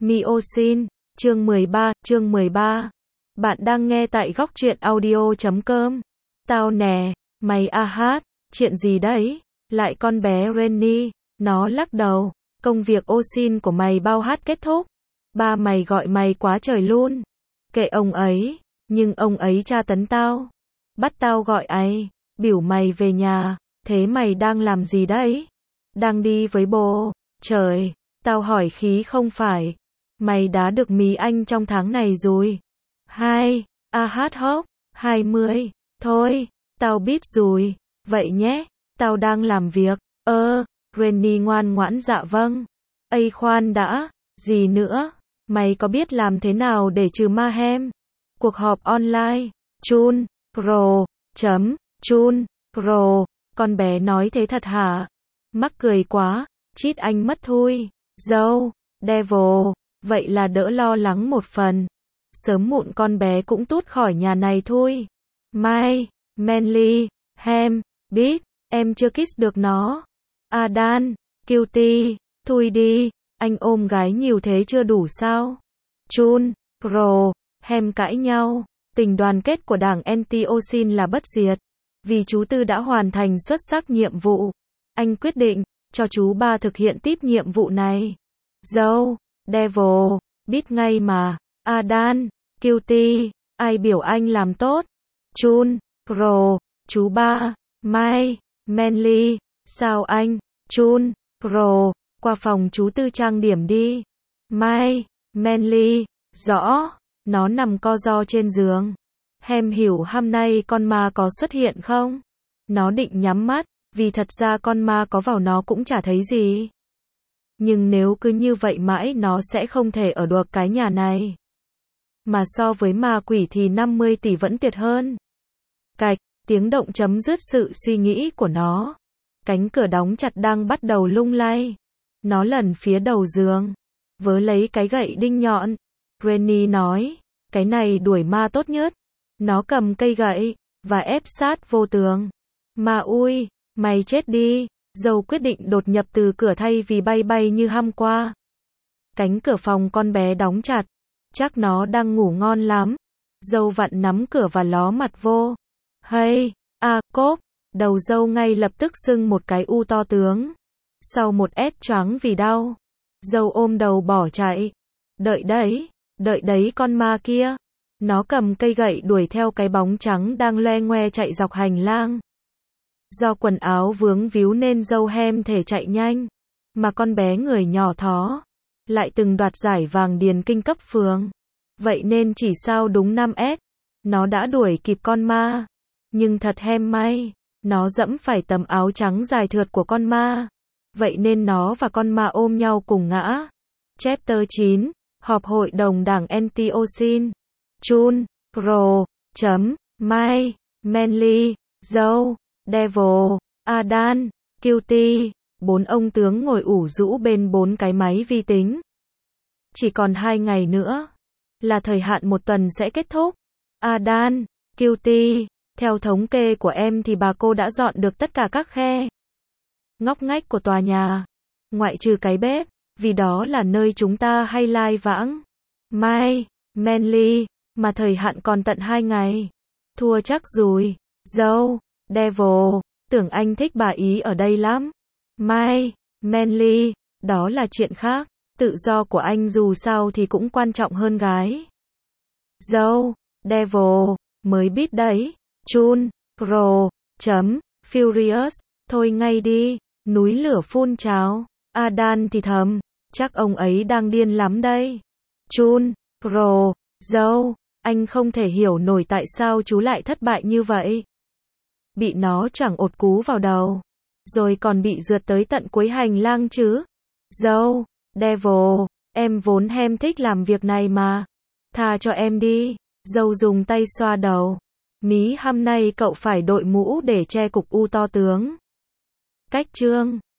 Miosin, chương 13. Bạn đang nghe tại góc truyện audio.com. Tao nè, mày hát, chuyện gì đấy? Lại con bé Rennie, nó lắc đầu, công việc Osin của mày bao hát kết thúc. Ba mày gọi mày quá trời luôn. Kệ ông ấy, nhưng ông ấy tra tấn tao. Bắt tao gọi ấy, biểu mày về nhà, thế mày đang làm gì đấy? Đang đi với bồ. Trời, tao hỏi khí không phải. Mày đá được mí anh trong tháng này rồi. Hát hốc, 20. Thôi, tao biết rồi. Vậy nhé, tao đang làm việc. Rennie ngoan ngoãn dạ vâng. Ây khoan đã, gì nữa? Mày có biết làm thế nào để trừ ma hem? Cuộc họp online. Chun Pro. Con bé nói thế thật hả? Mắc cười quá. Chít anh mất thui. Dâu, devil. Vậy là đỡ lo lắng một phần. Sớm muộn con bé cũng tút khỏi nhà này thôi. Mai, Manly, Hem, Big, em chưa kiss được nó. Adan, Cutie, thôi đi, anh ôm gái nhiều thế chưa đủ sao? Chun, Pro, Hem cãi nhau. Tình đoàn kết của đảng Anti-Osin là bất diệt. Vì chú Tư đã hoàn thành xuất sắc nhiệm vụ. Anh quyết định, cho chú ba thực hiện tiếp nhiệm vụ này. Dâu, devil, biết ngay mà. Adan, Cutie, ai biểu anh làm tốt? Chun, Pro, chú ba. Mai, Manly, sao anh? Chun, Pro, qua phòng chú Tư trang điểm đi. Mai, Manly, rõ, nó nằm co ro trên giường. Hem hiểu hôm nay con ma có xuất hiện không? Nó định nhắm mắt, vì thật ra con ma có vào nó cũng chả thấy gì. Nhưng nếu cứ như vậy mãi nó sẽ không thể ở được cái nhà này. Mà so với ma quỷ thì 50 tỷ vẫn tuyệt hơn. Cạch, tiếng động chấm dứt sự suy nghĩ của nó. Cánh cửa đóng chặt đang bắt đầu lung lay. Nó lần phía đầu giường, vớ lấy cái gậy đinh nhọn. Rennie nói, cái này đuổi ma tốt nhất. Nó cầm cây gậy, và ép sát vô tường. Ma ui, mày chết đi. Dâu quyết định đột nhập từ cửa thay vì bay như hôm qua. Cánh cửa phòng con bé đóng chặt. Chắc nó đang ngủ ngon lắm. Dâu vặn nắm cửa và ló mặt vô. Cốp. Đầu dâu ngay lập tức sưng một cái u to tướng. Sau một ét choáng vì đau. Dâu ôm đầu bỏ chạy. Đợi đấy con ma kia. Nó cầm cây gậy đuổi theo cái bóng trắng đang loe ngoe chạy dọc hành lang. Do quần áo vướng víu nên dâu Hem thể chạy nhanh. Mà con bé người nhỏ thó lại từng đoạt giải vàng điền kinh cấp phường. Vậy nên chỉ sau đúng 5S, nó đã đuổi kịp con ma. Nhưng thật Hem may, nó dẫm phải tấm áo trắng dài thượt của con ma. Vậy nên nó và con ma ôm nhau cùng ngã. Chapter 9, họp hội đồng đảng Anti-Osin. Chun, Pro, Mai, Manly, Dâu, Devil, Adan, Cutie. 4 ông tướng ngồi ủ rũ bên 4 cái máy vi tính. Chỉ còn 2 ngày nữa là thời hạn 1 tuần sẽ kết thúc. Adan, Cutie, theo thống kê của em thì bà cô đã dọn được tất cả các khe ngóc ngách của tòa nhà, ngoại trừ cái bếp, vì đó là nơi chúng ta hay lai vãng. Mai, Manly, mà thời hạn còn tận 2 ngày. Thua chắc rồi. Dâu, devil, tưởng anh thích bà ý ở đây lắm. Mai, Manly, đó là chuyện khác. Tự do của anh dù sao thì cũng quan trọng hơn gái. Dâu, devil, mới biết đấy. Chun, Pro, Furious, thôi ngay đi. Núi lửa phun trào. Adan thì thầm, chắc ông ấy đang điên lắm đây. Chun, Pro, dâu, anh không thể hiểu nổi tại sao chú lại thất bại như vậy. Bị nó chẳng ột cú vào đầu, rồi còn bị rượt tới tận cuối hành lang chứ. Dâu, devil, em vốn Hem thích làm việc này mà. Tha cho em đi. Dâu dùng tay xoa đầu. Mí hôm nay cậu phải đội mũ để che cục u to tướng. Cách chương